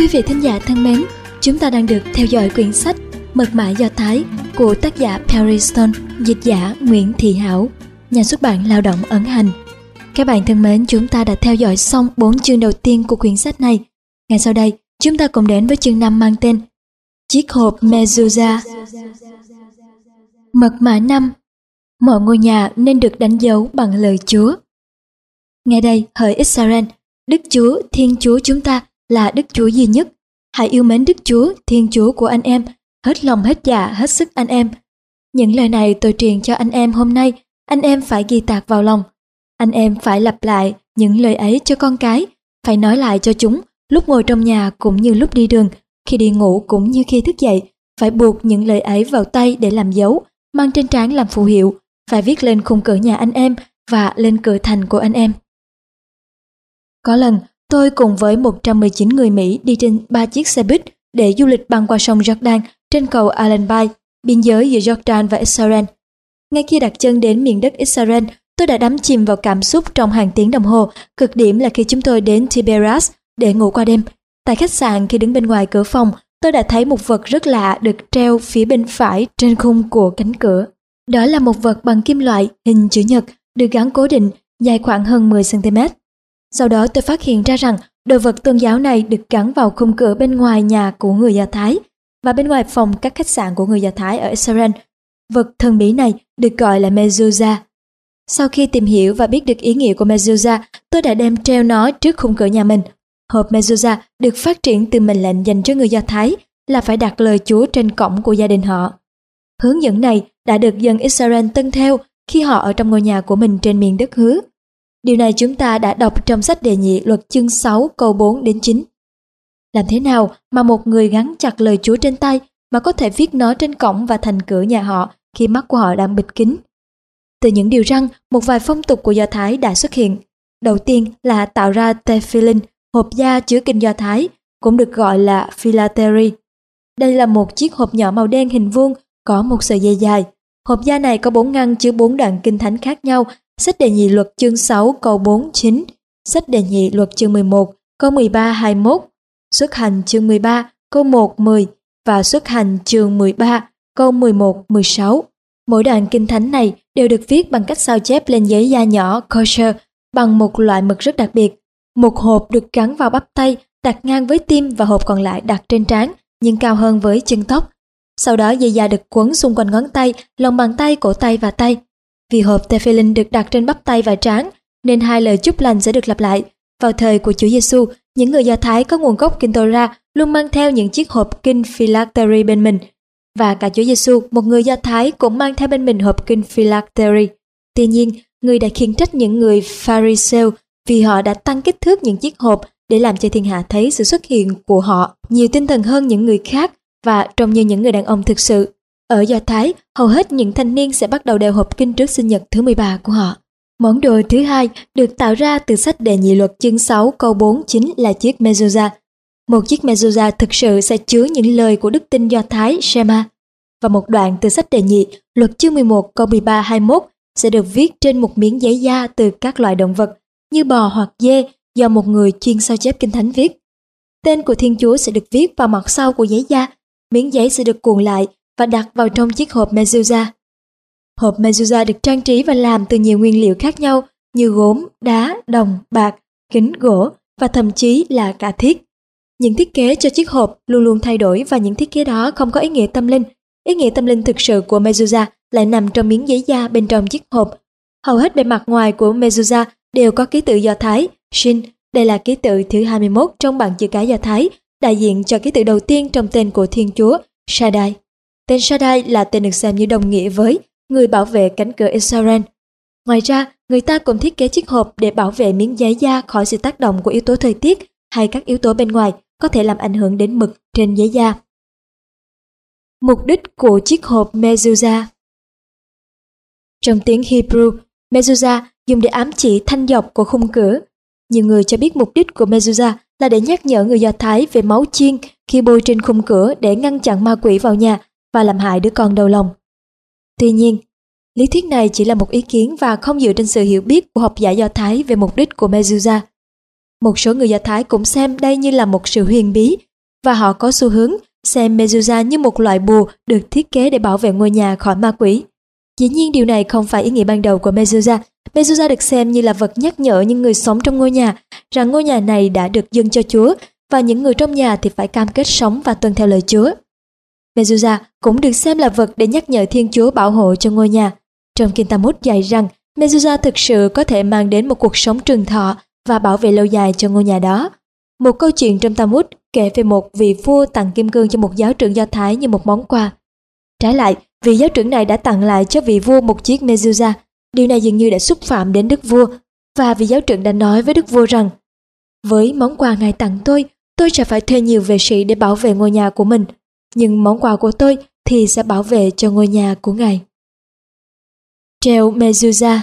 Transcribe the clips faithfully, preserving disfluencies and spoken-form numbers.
Quý vị thính giả thân mến, chúng ta đang được theo dõi quyển sách Mật mã Do Thái của tác giả Perry Stone, dịch giả Nguyễn Thị Hảo, nhà xuất bản Lao động ấn hành. Các bạn thân mến, chúng ta đã theo dõi xong bốn chương đầu tiên của quyển sách này. Ngay sau đây, chúng ta cùng đến với chương năm mang tên Chiếc hộp Mezuzah. Mật mã năm. Mọi ngôi nhà nên được đánh dấu bằng lời Chúa. Nghe đây, hỡi Israel, Đức Chúa, Thiên Chúa chúng ta là Đức Chúa duy nhất. Hãy yêu mến Đức Chúa, Thiên Chúa của anh em, hết lòng hết dạ, hết sức anh em. Những lời này tôi truyền cho anh em hôm nay, anh em phải ghi tạc vào lòng. Anh em phải lặp lại những lời ấy cho con cái, phải nói lại cho chúng lúc ngồi trong nhà cũng như lúc đi đường, khi đi ngủ cũng như khi thức dậy. Phải buộc những lời ấy vào tay để làm dấu, mang trên trán làm phù hiệu, phải viết lên khung cửa nhà anh em và lên cửa thành của anh em. Có lần, tôi cùng với một trăm mười chín người Mỹ đi trên ba chiếc xe buýt để du lịch băng qua sông Jordan trên cầu Allenby, biên giới giữa Jordan và Israel. Ngay khi đặt chân đến miền đất Israel, tôi đã đắm chìm vào cảm xúc trong hàng tiếng đồng hồ, cực điểm là khi chúng tôi đến Tiberias để ngủ qua đêm. Tại khách sạn, khi đứng bên ngoài cửa phòng, tôi đã thấy một vật rất lạ được treo phía bên phải trên khung của cánh cửa. Đó là một vật bằng kim loại hình chữ nhật được gắn cố định, dài khoảng hơn mười xăng ti mét. Sau đó tôi phát hiện ra rằng đồ vật tôn giáo này được gắn vào khung cửa bên ngoài nhà của người Do Thái và bên ngoài phòng các khách sạn của người Do Thái ở Israel. Vật thần bí này được gọi là Mezuzah. Sau khi tìm hiểu và biết được ý nghĩa của Mezuzah, tôi đã đem treo nó trước khung cửa nhà mình. Hộp Mezuzah được phát triển từ mệnh lệnh dành cho người Do Thái là phải đặt lời Chúa trên cổng của gia đình họ. Hướng dẫn này đã được dân Israel tuân theo khi họ ở trong ngôi nhà của mình trên miền đất hứa. Điều này chúng ta đã đọc trong sách Đệ Nhị luật chương sáu câu bốn đến chín. Làm thế nào mà một người gắn chặt lời Chúa trên tay mà có thể viết nó trên cổng và thành cửa nhà họ khi mắt của họ đang bịt kín? Từ những điều răn, một vài phong tục của Do Thái đã xuất hiện. Đầu tiên là tạo ra tefillin, hộp da chứa kinh Do Thái, cũng được gọi là philateri. Đây là một chiếc hộp nhỏ màu đen hình vuông, có một sợi dây dài. Hộp da này có bốn ngăn chứa bốn đoạn kinh thánh khác nhau. Sách Đệ Nhị luật chương sáu câu bốn chín, sách Đệ Nhị luật chương mười một câu mười ba hai mươi mốt, Xuất hành chương mười ba câu một mười và Xuất hành chương mười ba câu mười một mười sáu. Mỗi đoạn kinh thánh này đều được viết bằng cách sao chép lên giấy da nhỏ kosher bằng một loại mực rất đặc biệt. Một hộp được gắn vào bắp tay, đặt ngang với tim và hộp còn lại đặt trên trán, nhưng cao hơn với chân tóc. Sau đó dây da được quấn xung quanh ngón tay, lòng bàn tay, cổ tay và tay. Vì hộp tefillin được đặt trên bắp tay và trán, nên hai lời chúc lành sẽ được lặp lại. Vào thời của Chúa Giêsu, những người Do Thái có nguồn gốc kinh Torah luôn mang theo những chiếc hộp kinh phylactery bên mình. Và cả Chúa Giêsu, một người Do Thái, cũng mang theo bên mình hộp kinh phylactery. Tuy nhiên, người đã khiển trách những người Pharisêu vì họ đã tăng kích thước những chiếc hộp để làm cho thiên hạ thấy sự xuất hiện của họ nhiều tinh thần hơn những người khác và trông như những người đàn ông thực sự. Ở Do Thái, hầu hết những thanh niên sẽ bắt đầu đeo hộp kinh trước sinh nhật thứ mười ba của họ. Món đồ thứ hai được tạo ra từ sách Đệ Nhị luật chương sáu câu bốn chín là chiếc Mezuzah. Một chiếc Mezuzah thực sự sẽ chứa những lời của đức tin Do Thái Shema. Và một đoạn từ sách Đệ Nhị luật chương mười một câu mười ba hai mươi mốt sẽ được viết trên một miếng giấy da từ các loại động vật như bò hoặc dê do một người chuyên sao chép kinh thánh viết. Tên của Thiên Chúa sẽ được viết vào mặt sau của giấy da. Miếng giấy sẽ được cuộn lại và đặt vào trong chiếc hộp Mezuzah. Hộp Mezuzah được trang trí và làm từ nhiều nguyên liệu khác nhau như gốm, đá, đồng, bạc, kính, gỗ và thậm chí là cả thiết. Những thiết kế cho chiếc hộp luôn luôn thay đổi và những thiết kế đó không có ý nghĩa tâm linh. Ý nghĩa tâm linh thực sự của Mezuzah lại nằm trong miếng giấy da bên trong chiếc hộp. Hầu hết bề mặt ngoài của Mezuzah đều có ký tự Do Thái, Shin. Đây là ký tự thứ hai mươi mốt trong bảng chữ cái Do Thái, đại diện cho ký tự đầu tiên trong tên của Thiên Chúa, Shaddai. Tên Shaddai là tên được xem như đồng nghĩa với người bảo vệ cánh cửa Israel. Ngoài ra, người ta cũng thiết kế chiếc hộp để bảo vệ miếng giấy da khỏi sự tác động của yếu tố thời tiết hay các yếu tố bên ngoài có thể làm ảnh hưởng đến mực trên giấy da. Mục đích của chiếc hộp Mezuzah. Trong tiếng Hebrew, Mezuzah dùng để ám chỉ thanh dọc của khung cửa. Nhiều người cho biết mục đích của Mezuzah là để nhắc nhở người Do Thái về máu chiên khi bôi trên khung cửa để ngăn chặn ma quỷ vào nhà và làm hại đứa con đầu lòng. Tuy nhiên, lý thuyết này chỉ là một ý kiến và không dựa trên sự hiểu biết của học giả Do Thái về mục đích của Mezuzah. Một số người Do Thái cũng xem đây như là một sự huyền bí và họ có xu hướng xem mezuzah như một loại bùa được thiết kế để bảo vệ ngôi nhà khỏi ma quỷ. Dĩ nhiên điều này không phải ý nghĩa ban đầu của mezuzah. Mezuzah được xem như là vật nhắc nhở những người sống trong ngôi nhà rằng ngôi nhà này đã được dâng cho Chúa và những người trong nhà thì phải cam kết sống và tuân theo lời Chúa. Mezuzah cũng được xem là vật để nhắc nhở Thiên Chúa bảo hộ cho ngôi nhà. Trong Kinh Talmud dạy rằng mezuzah thực sự có thể mang đến một cuộc sống trường thọ và bảo vệ lâu dài cho ngôi nhà đó. Một câu chuyện trong Talmud kể về một vị vua tặng kim cương cho một giáo trưởng Do Thái như một món quà. Trái lại, vị giáo trưởng này đã tặng lại cho vị vua một chiếc mezuzah. Điều này dường như đã xúc phạm đến đức vua, và vị giáo trưởng đã nói với đức vua rằng: với món quà ngài tặng tôi, tôi sẽ phải thuê nhiều vệ sĩ để bảo vệ ngôi nhà của mình, nhưng món quà của tôi thì sẽ bảo vệ cho ngôi nhà của ngài. Treo mezuzah.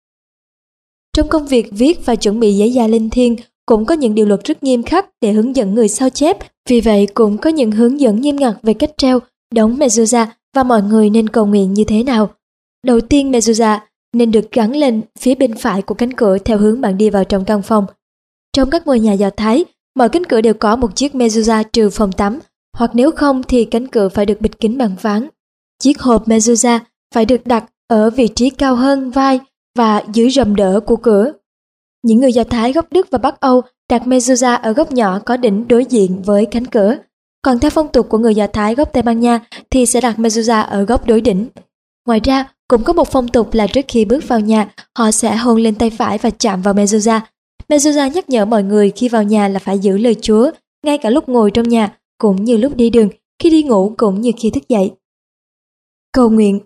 Trong công việc viết và chuẩn bị giấy gia linh thiêng cũng có những điều luật rất nghiêm khắc để hướng dẫn người sao chép, vì vậy cũng có những hướng dẫn nghiêm ngặt về cách treo, đóng mezuzah và mọi người nên cầu nguyện như thế nào. Đầu tiên, mezuzah nên được gắn lên phía bên phải của cánh cửa theo hướng bạn đi vào trong căn phòng. Trong các ngôi nhà Do Thái, mọi cánh cửa đều có một chiếc mezuzah trừ phòng tắm, hoặc nếu không thì cánh cửa phải được bịt kín bằng ván. Chiếc hộp mezuzah phải được đặt ở vị trí cao hơn vai và dưới rầm đỡ của cửa. Những người Do Thái gốc Đức và Bắc Âu đặt mezuzah ở góc nhỏ có đỉnh đối diện với cánh cửa. Còn theo phong tục của người Do Thái gốc Tây Ban Nha thì sẽ đặt mezuzah ở góc đối đỉnh. Ngoài ra, cũng có một phong tục là trước khi bước vào nhà, họ sẽ hôn lên tay phải và chạm vào mezuzah. Mezuzah nhắc nhở mọi người khi vào nhà là phải giữ lời Chúa, ngay cả lúc ngồi trong nhà, cũng như lúc đi đường, khi đi ngủ cũng như khi thức dậy. Cầu nguyện.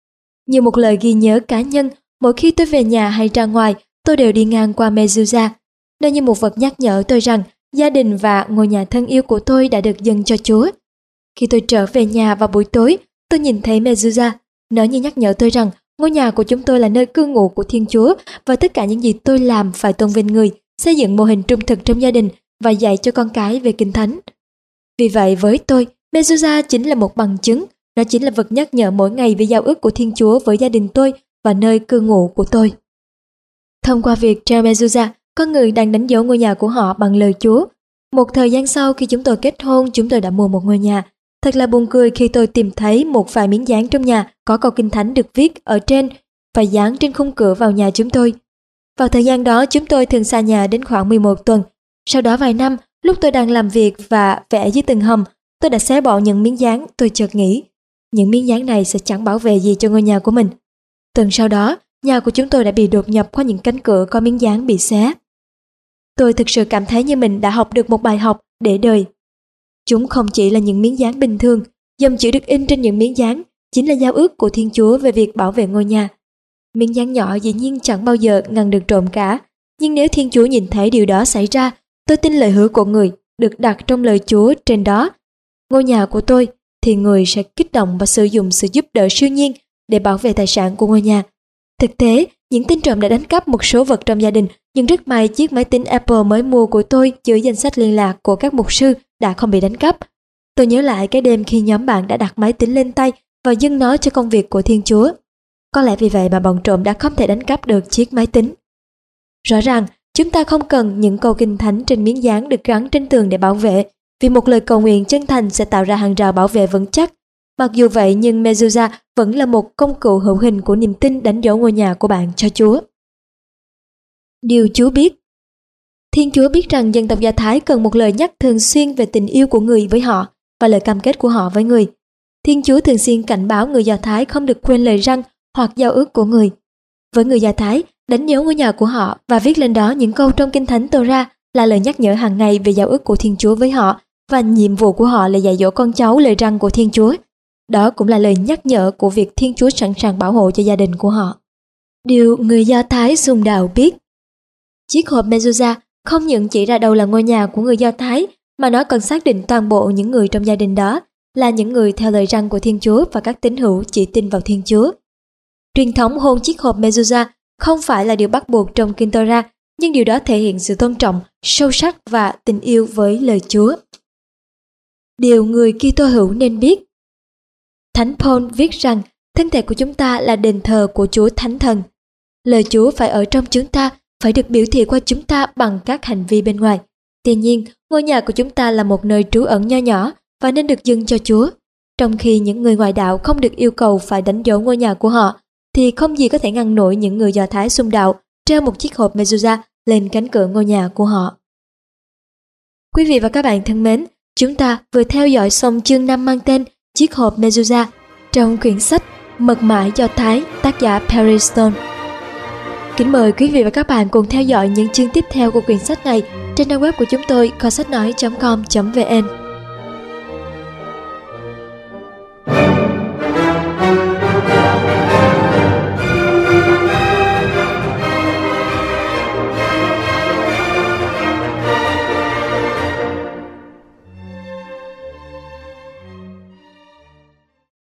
Như một lời ghi nhớ cá nhân, mỗi khi tôi về nhà hay ra ngoài, tôi đều đi ngang qua mezuzah. Nó như một vật nhắc nhở tôi rằng gia đình và ngôi nhà thân yêu của tôi đã được dâng cho Chúa. Khi tôi trở về nhà vào buổi tối, tôi nhìn thấy mezuzah. Nó như nhắc nhở tôi rằng ngôi nhà của chúng tôi là nơi cư ngụ của Thiên Chúa và tất cả những gì tôi làm phải tôn vinh Người, xây dựng mô hình trung thực trong gia đình và dạy cho con cái về Kinh Thánh. Vì vậy với tôi, mezuzah chính là một bằng chứng, nó chính là vật nhắc nhở mỗi ngày về giao ước của Thiên Chúa với gia đình tôi và nơi cư ngụ của tôi. Thông qua việc treo mezuzah, con người đang đánh dấu ngôi nhà của họ bằng lời Chúa. Một thời gian sau khi chúng tôi kết hôn, chúng tôi đã mua một ngôi nhà. Thật là buồn cười khi tôi tìm thấy một vài miếng dán trong nhà có câu Kinh Thánh được viết ở trên và dán trên khung cửa vào nhà chúng tôi. Vào thời gian đó, chúng tôi thường xa nhà đến khoảng mười một tuần. Sau đó vài năm, lúc tôi đang làm việc và vẽ dưới từng hầm, tôi đã xé bỏ những miếng dán. Tôi chợt nghĩ, những miếng dán này sẽ chẳng bảo vệ gì cho ngôi nhà của mình. Tuần sau đó, nhà của chúng tôi đã bị đột nhập qua những cánh cửa có miếng dán bị xé. Tôi thực sự cảm thấy như mình đã học được một bài học để đời. Chúng không chỉ là những miếng dán bình thường, dòng chữ được in trên những miếng dán chính là giao ước của Thiên Chúa về việc bảo vệ ngôi nhà. Miếng dán nhỏ dĩ nhiên chẳng bao giờ ngăn được trộm cả, nhưng nếu Thiên Chúa nhìn thấy điều đó xảy ra, tôi tin lời hứa của Người được đặt trong lời Chúa trên đó. Ngôi nhà của tôi thì Người sẽ kích động và sử dụng sự giúp đỡ siêu nhiên để bảo vệ tài sản của ngôi nhà. Thực tế, những tên trộm đã đánh cắp một số vật trong gia đình, nhưng rất may chiếc máy tính Apple mới mua của tôi dưới danh sách liên lạc của các mục sư đã không bị đánh cắp. Tôi nhớ lại cái đêm khi nhóm bạn đã đặt máy tính lên tay và dâng nó cho công việc của Thiên Chúa. Có lẽ vì vậy mà bọn trộm đã không thể đánh cắp được chiếc máy tính. Rõ ràng, chúng ta không cần những câu Kinh Thánh trên miếng dán được gắn trên tường để bảo vệ, vì một lời cầu nguyện chân thành sẽ tạo ra hàng rào bảo vệ vững chắc. Mặc dù vậy nhưng mezuzah vẫn là một công cụ hữu hình của niềm tin đánh dấu ngôi nhà của bạn cho Chúa. Điều Chúa biết. Thiên Chúa biết rằng dân tộc Do Thái cần một lời nhắc thường xuyên về tình yêu của Người với họ và lời cam kết của họ với Người. Thiên Chúa thường xuyên cảnh báo người Do Thái không được quên lời răn hoặc giao ước của Người. Với người Do Thái, đánh dấu ngôi nhà của họ và viết lên đó những câu trong Kinh Thánh Tô-ra là lời nhắc nhở hàng ngày về giao ước của Thiên Chúa với họ, và nhiệm vụ của họ là dạy dỗ con cháu lời răn của Thiên Chúa. Đó cũng là lời nhắc nhở của việc Thiên Chúa sẵn sàng bảo hộ cho gia đình của họ. Điều người Do Thái sùng đạo biết. Chiếc hộp mezuzah không những chỉ ra đâu là ngôi nhà của người Do Thái, mà nó còn xác định toàn bộ những người trong gia đình đó là những người theo lời răn của Thiên Chúa và các tín hữu chỉ tin vào Thiên Chúa. Truyền thống hôn chiếc hộp mezuzah không phải là điều bắt buộc trong Kinh Tô-ra, nhưng điều đó thể hiện sự tôn trọng, sâu sắc và tình yêu với lời Chúa. Điều người Kitô hữu nên biết. Thánh Paul viết rằng thân thể của chúng ta là đền thờ của Chúa Thánh Thần. Lời Chúa phải ở trong chúng ta, phải được biểu thị qua chúng ta bằng các hành vi bên ngoài. Tuy nhiên, ngôi nhà của chúng ta là một nơi trú ẩn nho nhỏ và nên được dâng cho Chúa. Trong khi những người ngoại đạo không được yêu cầu phải đánh dấu ngôi nhà của họ, thì không gì có thể ngăn nổi những người Do Thái xung đạo treo một chiếc hộp mezuzah lên cánh cửa ngôi nhà của họ. Quý vị và các bạn thân mến, chúng ta vừa theo dõi xong chương năm mang tên Chiếc hộp mezuzah trong quyển sách Mật mã Do Thái, tác giả Perry Stone. Kính mời quý vị và các bạn cùng theo dõi những chương tiếp theo của quyển sách này trên trang web của chúng tôi kho sách nói chấm com chấm vn.